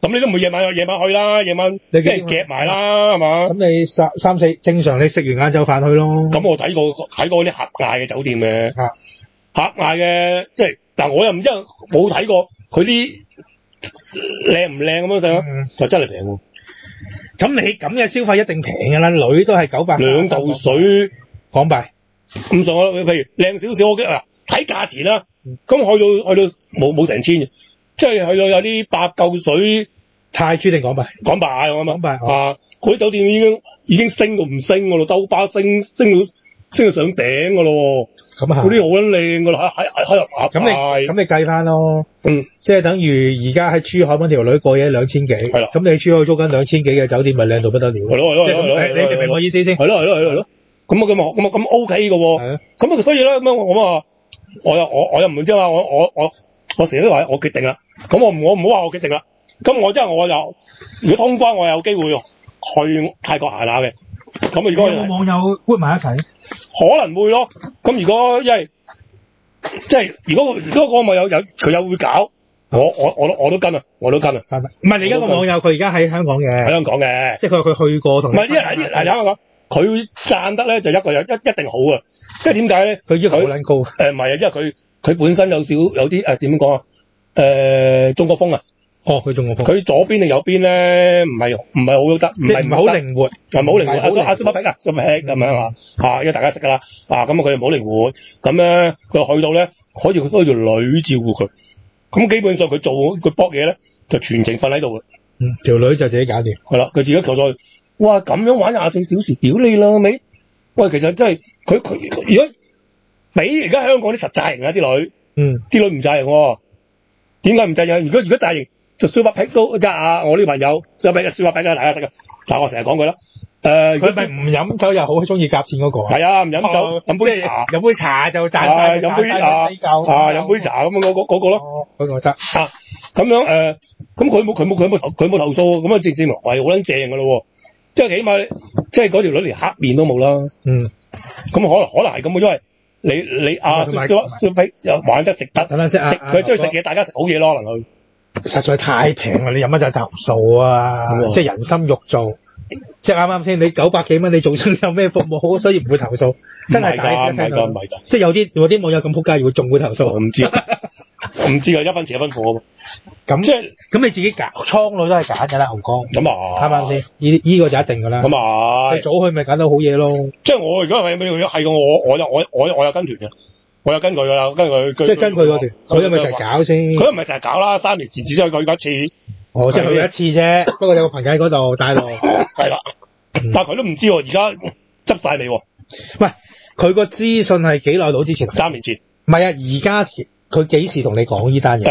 咁你都唔會夜晚去啦，夜晚你即係夾埋啦，係嘛？ 咁你三四正常，你食完晏晝飯去咯。 咁我睇過啲狹隘嘅酒店嘅，狹隘嘅即係，但我又唔知冇睇過佢啲靚唔靚咁樣上，就真係平喎。 咁你咁嘅消費一定平㗎啦，女都係930 兩嚿水港幣。 咁上下，譬如靚少少，我睇價錢啦，咁去到冇成千嘅，即係去到有啲8嚿水泰銖定港幣？ 港幣咁港幣啊！嗰啲酒店已經升到唔升㗎咯，兜巴升到上頂㗎咯。 咁啊， 嗰啲好撚靚㗎啦，喺入亞太。 咁你計翻咯，即係等於而家喺珠海揾條女過夜2000幾， 係啦。 咁你珠海租緊2000幾嘅酒店咪靚到不得了。 係咯， 即係你明唔明我意思先？ 係咯。咁 OK 嘅喎。咁所以咧咁我又唔知話我成日都話我決定啦。咁我唔好話我決定啦。咁我如果通關我有機會去泰國行下嘅。咁如果有冇網友 group 埋一齊？ 可能會咯。咁如果因為即係如果嗰個網友佢有會搞，我都跟啊。唔係你而家個網友佢而家喺香港嘅。喺香港嘅。 即係佢話佢去過同。 唔係係香港。佢賺得咧就一定好啊！即係點解咧？ 佢要求好撚高。 唔係啊，因為佢本身有啲點講啊？中國風啊！ 佢中國風。佢左邊定右邊咧？唔係好得，唔係好靈活，唔好靈活。阿蘇北蘇北咁樣啊！因為大家識㗎啦，咁佢又唔好靈活，咁咧佢去到咧可以條女照顧佢，咁基本上佢搏嘢咧就全程瞓喺度嘅。 條女就自己搞掂。係啦， 佢自己求助。哇！咁樣玩24小時，屌你啦尾！喂，其實真係佢如果比而家香港啲實債型啊啲女，啲女唔債型喎。點解唔債型？如果債型就蘇北僻都即係我呢朋友蘇北嘅大家識嘅。嗱，我成日講佢啦。 佢咪唔飲酒又好中意夾錢嗰個。 係啊，唔飲酒飲杯茶， 飲杯茶就賺晒， 飲杯茶飲杯茶咁樣嗰個咯。 嗰個得。 咁樣咁佢冇投訴，咁啊證明係好撚正㗎咯喎。即係起碼，即係嗰條女連黑面都冇啦。咁可能係咁，因為你蘇北又玩得食得，佢中意食嘢，大家食好嘢咯，可能佢。 實在太平啦！你飲乜就投訴啊！即係人心肉做，即係啱啱先。你900幾蚊，你做親有咩服務好？所以唔會投訴。真係唔係㗎。即係有啲網友咁撲街，仲會投訴。 我唔知㗎，一分錢一分貨。 咁即係咁你自己揀倉女都係揀㗎啦，牛哥。咁啊，啱唔啱先？呢個就一定㗎啦。咁啊，你早去咪揀到好嘢咯。即係我如果係我有跟團嘅。我有跟佢㗎啦，跟佢即係跟佢嗰團，佢係咪成日搞先？ 佢都唔係成日搞啦，3年前只都去過一次。 即係去一次啫。不過有個朋友喺嗰度帶路。 係啦，但係佢都唔知喎，而家執晒你喎。 喂，佢個資訊係幾耐到之前 ？3年前。 唔係啊，而家佢幾時同你講呢單嘢？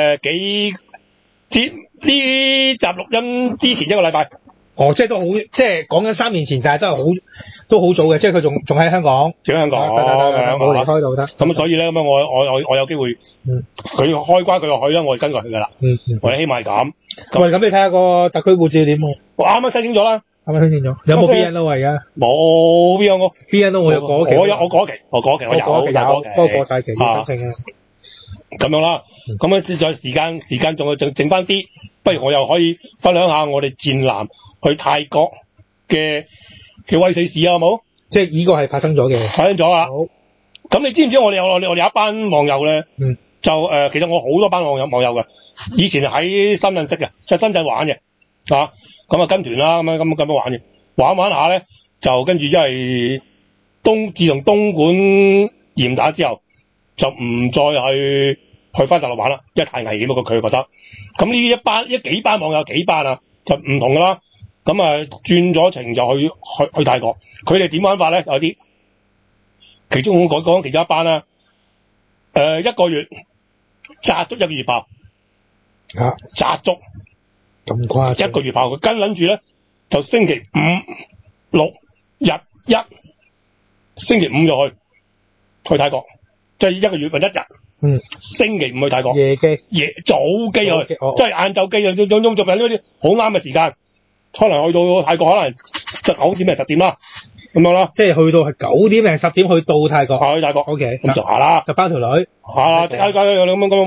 呢集錄音之前1個禮拜。 即係都好，即係講緊3年前，但係都好早嘅，即係佢仲喺香港， 仲喺香港， 冇離開到得。 咁所以咧，咁我有機會，佢開關佢就去啦，我哋跟佢去㗎啦。我哋希望係咁。 喂，咁你睇下個特區護照點？ 我啱啱申請咗啦。 有冇 BNO 而家？ 冇 BNO 我有過期。 我過期，我過期， 不過過晒期要申請啊。 咁樣啦，咁啊，再時間仲剩翻啲，不如我又可以分享下我哋戰艦去泰國嘅威水史啊，好冇？ 即係呢個係發生咗嘅。 發生咗啊！好。咁你知唔知我哋有一班網友咧？就其實我好多班網友㗎。以前喺深圳識嘅，就係深圳玩嘅，咁啊跟團啦，咁樣玩嘅，玩下咧，就跟住因為自從東莞嚴打之後，就唔再去翻大陸玩啦，因為太危險啊！佢覺得。咁呢幾班網友幾班啊，就唔同㗎啦。咁啊轉咗程就去泰國。佢哋點玩法咧？有啲其中我講其中一班啦。1個月紮足1個月炮。紮足咁誇張？ 1個月炮，佢跟撚住咧，就星期5、6、日1，星期5就去泰國，即係1個月運1日。星期5去泰國。 夜機。 早機去，即係晏晝機啊！種種作品嗰啲好啱嘅時間，可能去到泰國可能就9點定10點啦，咁樣啦。 即係去到係9點定10點去到泰國。 去泰國。 OK。 咁上下啦， 就包條女。 即係咁樣玩。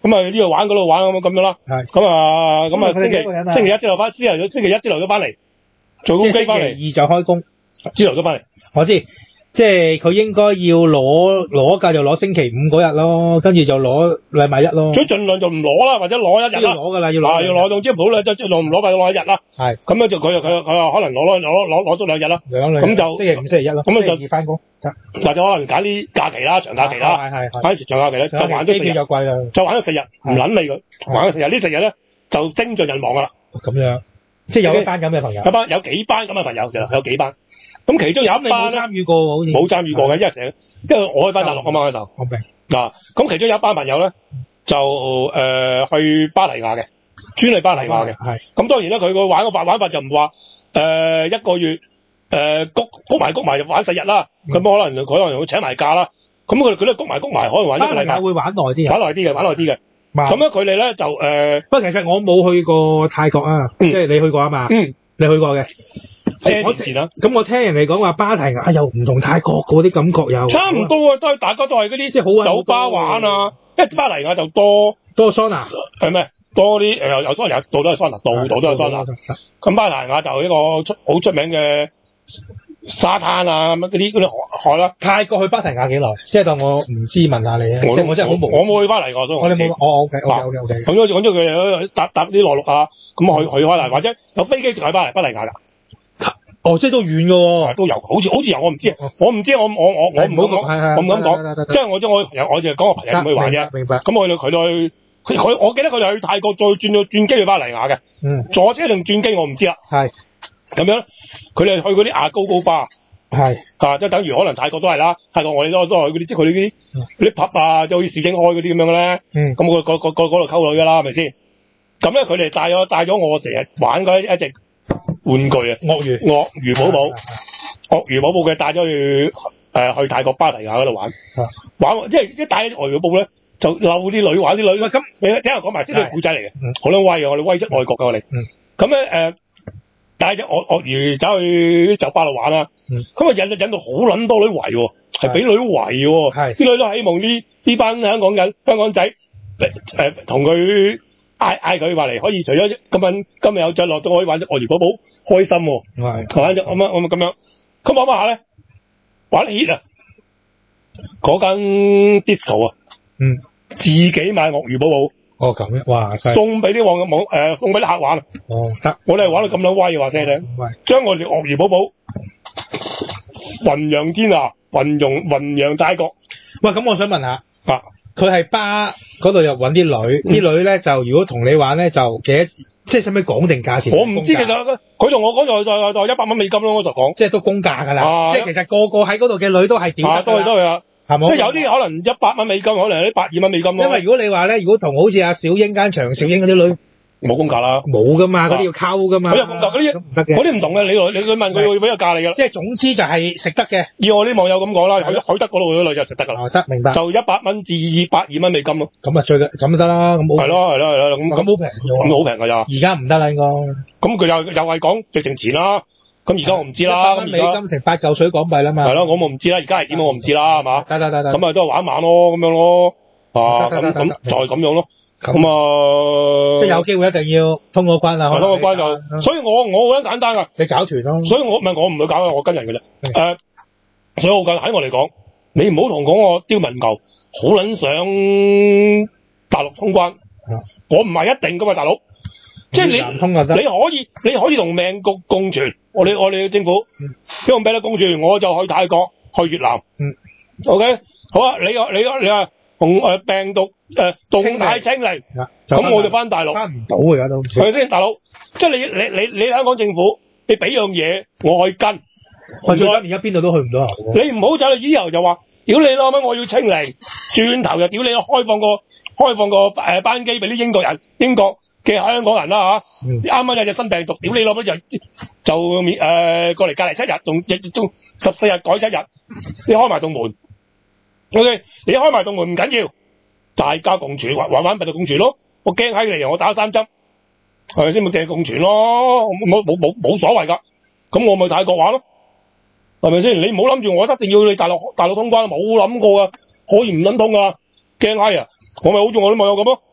咁啊呢度玩嗰度玩咁樣啦。 係。 咁啊佢哋幾個人啊星期一朝頭翻，星期一朝頭咗翻嚟，做公機翻嚟， 星期二就開工， 朝頭咗翻嚟。 我知。即係佢應該要攞假就攞星期五嗰日咯，跟住就攞禮拜一咯。 所以盡量就唔攞啦，或者攞一日啦。 要攞㗎啦，要攞。 要攞到朝頭早啦，即係唔攞咪攞一日啦。 係。 咁樣就佢可能攞足2日啦。咁就星期五、星期一咯。咁就二翻工。 或者可能揀啲假期啦，長假期啦。係長假期咧，就玩咗4日。機票就貴啦。就玩咗4日，唔撚理佢，玩咗4日。呢4日咧就精盡人亡㗎啦。 咁樣，即係有一班咁嘅朋友。 有幾班咁嘅朋友就有幾班。咁其中有一班咧， 冇參與過，好似冇參與過嘅，因為我去翻大陸啊嘛嗰時候。 我明。 嗱，咁其中有一班朋友咧，就去巴黎亞嘅，專去巴黎亞嘅。 係。咁當然啦，佢個玩法就唔話一個月谷埋就玩4日啦。咁可能會請埋假啦。咁佢都谷埋，可能玩一個禮拜。 會玩耐啲玩耐啲嘅。咁咧佢哋咧就不過其實我冇去過泰國啊，即係你去過啊嘛。你去過嘅。咁我聽人哋講話巴提雅又唔同泰國嗰啲感覺又差唔多啊，大家都係嗰啲即係好酒吧玩啊，因為巴黎雅就多桑拿係咩？多啲有桑拿，度都係桑拿，度都係桑拿。咁巴黎雅就一個好出名嘅沙灘啊，咁嗰啲海啦。 泰國去巴提雅幾耐？即係當我唔知問下你啊，我真係好無。 我冇去巴黎過，所以我冇。OK。 咁講咗佢搭啲內陸啊，咁去巴黎，或者有飛機直去巴黎雅㗎。 即係都遠㗎喎， 都有，好似有，我唔知，我唔好講，我唔敢講，即係我朋友，我就講我朋友唔去玩啫。明白。咁佢我記得佢哋去泰國再轉機去巴黎雅嘅。坐車定轉機我唔知啦。係。咁樣，佢哋去嗰啲亞高巴。係。即係等於可能泰國都係啦，泰國我哋都係嗰啲，即係佢哋嗰啲 pub 啊，即係好似市井開嗰啲咁樣嘅咧。咁嗰度溝女㗎啦，係咪先？咁咧佢哋帶咗我成日玩嗰一隻玩具啊，鱷魚寶寶嘅帶咗去泰國巴黎雅嗰度玩，即係一帶咗鱷魚寶寶咧就溜啲女玩啲女。咁你聽我講埋先，呢個古仔嚟嘅，好撚威啊！我哋威出外國㗎我哋。咁咧帶隻鱷魚走去酒吧度玩啦，咁啊引到好撚多女圍喎，係俾女圍喎，啲女都希望呢班香港仔同佢。嗌佢話嚟可以除咗今日有着落都可以玩隻鱷魚寶寶，開心喎。係玩隻咁樣，咁玩下咧，玩 hit 啊！嗰間 disco 啊，自己買鱷魚寶寶。咁樣，哇！送俾啲送俾啲客玩啊。得。我哋係玩到咁撚威嘅話聽你。將我哋鱷魚寶寶弘揚天下，弘揚泰國。 喂，咁我想問下。佢係巴嗰度又揾啲女，啲女咧就如果同你玩咧就幾多，即係使唔使講定價錢？ 我唔知，其實佢同我講就100蚊美金咯，我就講， 即係都公價㗎啦。即係其實個個喺嗰度嘅女都係點得㗎啦？ 都係啊，係冇？即係有啲可能100蚊美金，可能有啲120蚊美金咯。 因為如果你話咧，如果同好似阿小英間長小英嗰啲女。 冇公價啦， 冇㗎嘛，嗰啲要溝㗎嘛。 佢有公價，嗰啲唔得嘅，嗰啲唔同嘅。你問佢會俾個價你㗎啦。 即係總之就係食得嘅。 以我啲網友咁講啦，海德嗰度嗰啲女就食得㗎啦。 得，明白。 就100蚊至120蚊美金咯。 咁啊咁就得啦，咁好。係咯， 咁好平㗎。咁好平㗎咋？ 而家唔得啦，應該。咁佢又係講直情錢啦。咁而家我唔知啦。 100蚊美金成8嚿水港幣啦嘛。 係咯，我唔知啦。而家係點我唔知啦，係嘛？ 得。 咁啊都係玩晚咯，咁樣咯。咁就係咁樣咯。咁即係有機會一定要通過關啦。 通過關就，所以我好簡單㗎。 你搞團咯。 所以我唔會搞，我跟人㗎啫。所以好簡單，喺我嚟講，你唔好同講我刁民牛，好撚想大陸通關。我唔係一定㗎嘛，大佬。即係你可以同命局共存。我哋嘅政府希望俾你共存，我就去泰國、去越南。OK， 好啊，你話同病毒動態清零，咁我就翻大陸。翻唔到而家都。係咪先，大佬？即係你香港政府，你俾樣嘢我去跟。 最緊而家邊度都去唔到。 你唔好走去以後就話，屌你老母，我要清零，轉頭就屌你開放個班機俾啲英國嘅香港人啦嚇。啱啱有隻新病毒，屌你老母就過嚟隔離7日，仲14日改7日，你開埋棟門。OK， 你開埋棟門唔緊要，大家共存，玩病毒共存咯。我驚喺你，我打3針，係咪先？咪淨係共存咯，冇所謂㗎。咁我咪泰國玩咯，係咪先？你唔好諗住我一定要你大陸通關，冇諗過㗎，可以唔撚通㗎。驚閪啊！我咪好似我啲網友咁咯，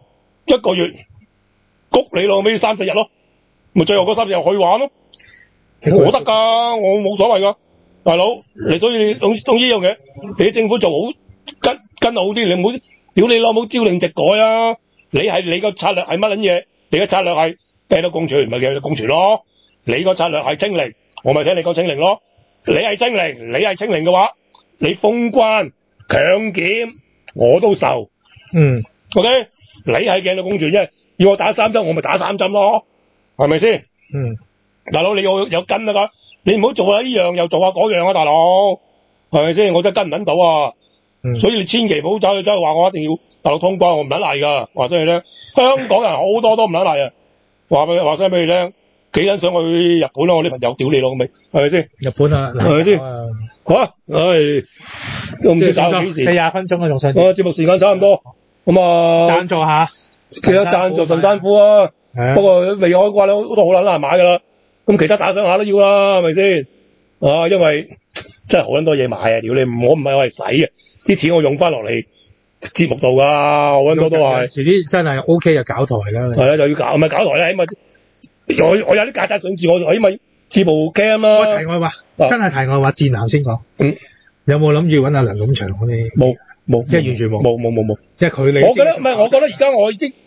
一個月谷你老尾30日咯，咪最後嗰30日去玩咯，我得㗎，我冇所謂㗎，大佬，所以你總之呢樣嘢，你政府做好跟好啲，你唔好屌你老母朝令夕改啊！你個策略係乜撚嘢？你個策略係病毒共存，咪叫你共存咯。你個策略係清零，我咪聽你講清零咯。你係清零嘅話，你封關強檢我都受。OK， 你係病毒共存啫，要我打3針，我咪打3針咯，係咪先？大佬你要有跟啊，你唔好做下呢樣又做下嗰樣啊，大佬，係咪先？我真係跟唔撚到啊！所以你千祈唔好走去話我一定要大陸通關，我唔撚嚟㗎。話真係咧，香港人好多都唔撚嚟啊！話聲俾你聽，幾撚想去日本咯？我啲朋友屌你咯，咁咪係咪先？日本啊，係咪先？好，都唔知搞到幾時？40分鐘啊，仲上。節目時間差唔多，咁啊，贊助下，記得贊助順山褲啊！不過未開關咧，都好撚難買㗎啦。咁其他打賞下都要啦，係咪先？因為真係好撚多嘢買啊！屌你，我唔係我係使嘅。啲錢我用翻落嚟節目度㗎，好撚多都係。遲啲真係 OK 就搞台啦。係啦，就要搞，唔係搞台啦，起碼我有啲曱甴想住，我起碼置部 cam 啦。題外話，真係題外話，戰男先講。有冇諗住揾阿梁錦祥嗰啲？冇，即係完全冇。冇。即係佢你。我覺得而家我已經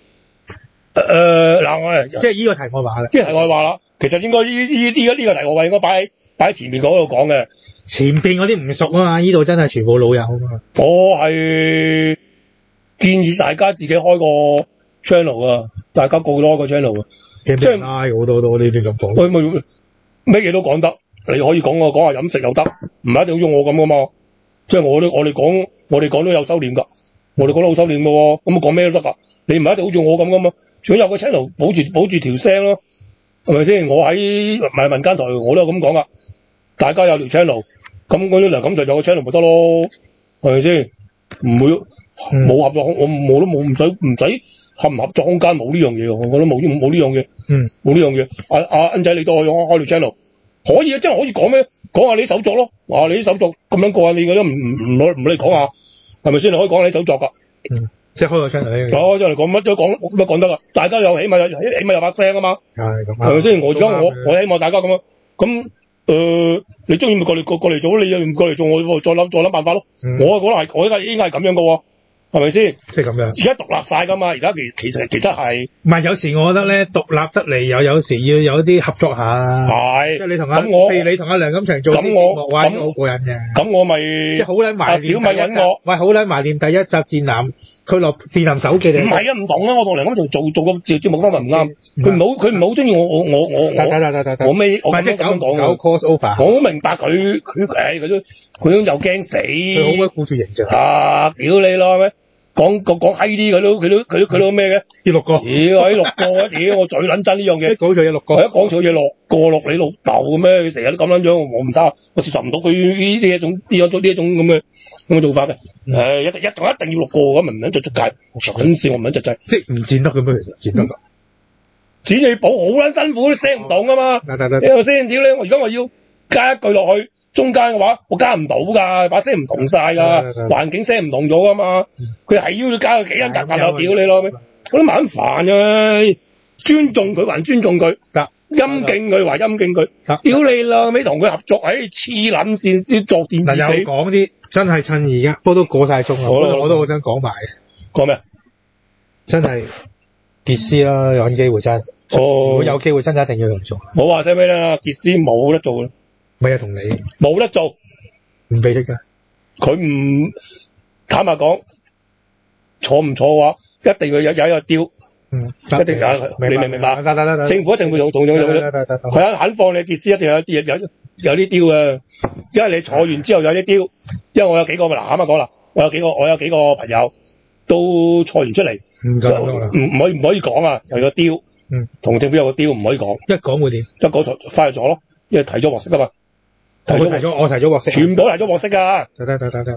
我即係呢個題外話啦。呢個題外話啦，其實應該呢個題外話應該擺喺前面嗰度講嘅。前邊嗰啲唔熟啊嘛，呢度真係全部老友啊嘛。我係建議大家自己開個 channel 啊，大家個個都開個 channel 啊。即係好多呢啲咁講。咩嘢都講得，你可以講下飲食又得，唔係一定要用我咁噶嘛。即係我哋講都有收斂㗎，我哋講得好收斂㗎喎，咁講咩都得㗎。你唔係一定好似我咁噶嘛，仲有個 channel 保住條聲咯，係咪先？我喺民間台我都係咁講㗎。大家有條 channel， 咁嗰啲梁錦祥有個 channel 咪得咯，係咪先？唔會冇合作，我唔使合唔合作空間，冇呢樣嘢，我覺得冇呢樣嘢，冇呢樣嘢。阿恩仔你都可以開條 channel， 可以啊，真係可以講咩？講下你啲手作咯，你啲手作咁樣過下你嗰啲唔理講下，係咪先？你可以講下你啲手作㗎，即係開個 channel 呢？即係講乜都講得㗎，大家又起碼有把聲啊嘛，係咪先？我希望大家咁樣咁。你中意咪過嚟做，你又唔過嚟做，我再諗辦法咯。我覺得我應該係咁樣噶，係咪先？即係咁樣。而家獨立晒噶嘛，而家其實係。唔係，有時我覺得咧，獨立得嚟有時要有啲合作下。係。即係你同譬如你同阿梁錦祥做節目，哇，好過癮嘅。咁我咪即係好撚懷念。小米揾我，喂，好撚懷念第一集戰男。佢落電男手記嚟，唔係啊，唔同啊！我同梁錦祥做個節目方法唔啱，佢唔好中意我咩？我咁樣講啊！我好明白佢都又驚死，佢好鬼顧住形象啊！屌你咯咩？講閪啲佢都咩嘅？要6個，屌喺6個，屌我最撚憎呢樣嘢。一講錯嘢6個，一講錯嘢落你老豆嘅咩？佢成日都咁撚樣，我唔得，我接受唔到佢呢一種咁嘅做法嘅。一定要6個咁，唔撚再出界，蠢事我唔撚窒滯。即係唔剪得嘅咩？其實剪得㗎。剪你補好撚辛苦，都聲唔到㗎嘛。係咪先？屌你！我而家我要加一句落去。中間嘅話，我加唔到㗎，把聲唔同晒㗎，環境聲唔同咗㗎嘛。佢係要加個幾音格格啊！屌你咯，我都蠻煩嘅。尊重佢還尊重佢，陰敬佢還陰敬佢。屌你啦，尾同佢合作，黐撚線啲作戰自己。嗱又講啲真係趁而家，不過都過晒鐘啦。我都好想講埋。講咩？真係傑斯啦，有機會真。如果有機會真係一定要去做。冇話聲咩啦，傑斯冇得做啦。咪同你冇得做，唔俾得㗎。佢唔坦白講，錯唔錯嘅話，一定要有一個雕。一定有，你明唔明白？政府一定會用。佢肯放你傑斯，一定有啲雕嘅。因為你坐完之後有啲雕，因為我有幾個啱啱講啦，我有幾個朋友都坐完出嚟，唔可以講啊，有個雕。同政府有個雕唔可以講。一講會點？一講就翻去咗咯，因為提咗獲釋㗎嘛。我提咗獲釋，全部提咗獲釋㗎。得。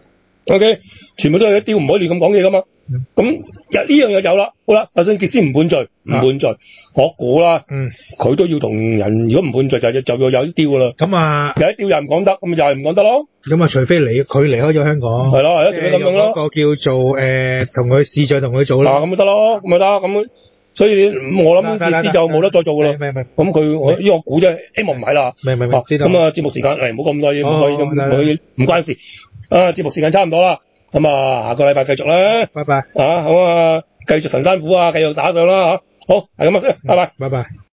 OK， 全部都係一雕，唔可以亂咁講嘢噶嘛。咁呢樣嘢有啦，好啦，就算傑斯唔判罪，我估啦，佢都要同人，如果唔判罪就要有啲雕噶啦。 咁啊， 有啲雕又唔講得，咁又係唔講得咯。 咁啊，除非佢離開咗香港， 係咯，一直都咁樣咯。 個叫做同佢視像同佢做啦。 咁咪得咯，咁咪得咁。所以我諗傑斯就冇得再做噶啦。咁佢我估啫，希望唔係啦。 明，知道。 咁啊，節目時間唔好咁多嘢，唔關事。節目時間差唔多啦。咁啊，下個禮拜繼續啦。 拜拜。 好啊，繼續神山虎啊，繼續打上啦吓。好，係咁啊，拜拜。 拜拜。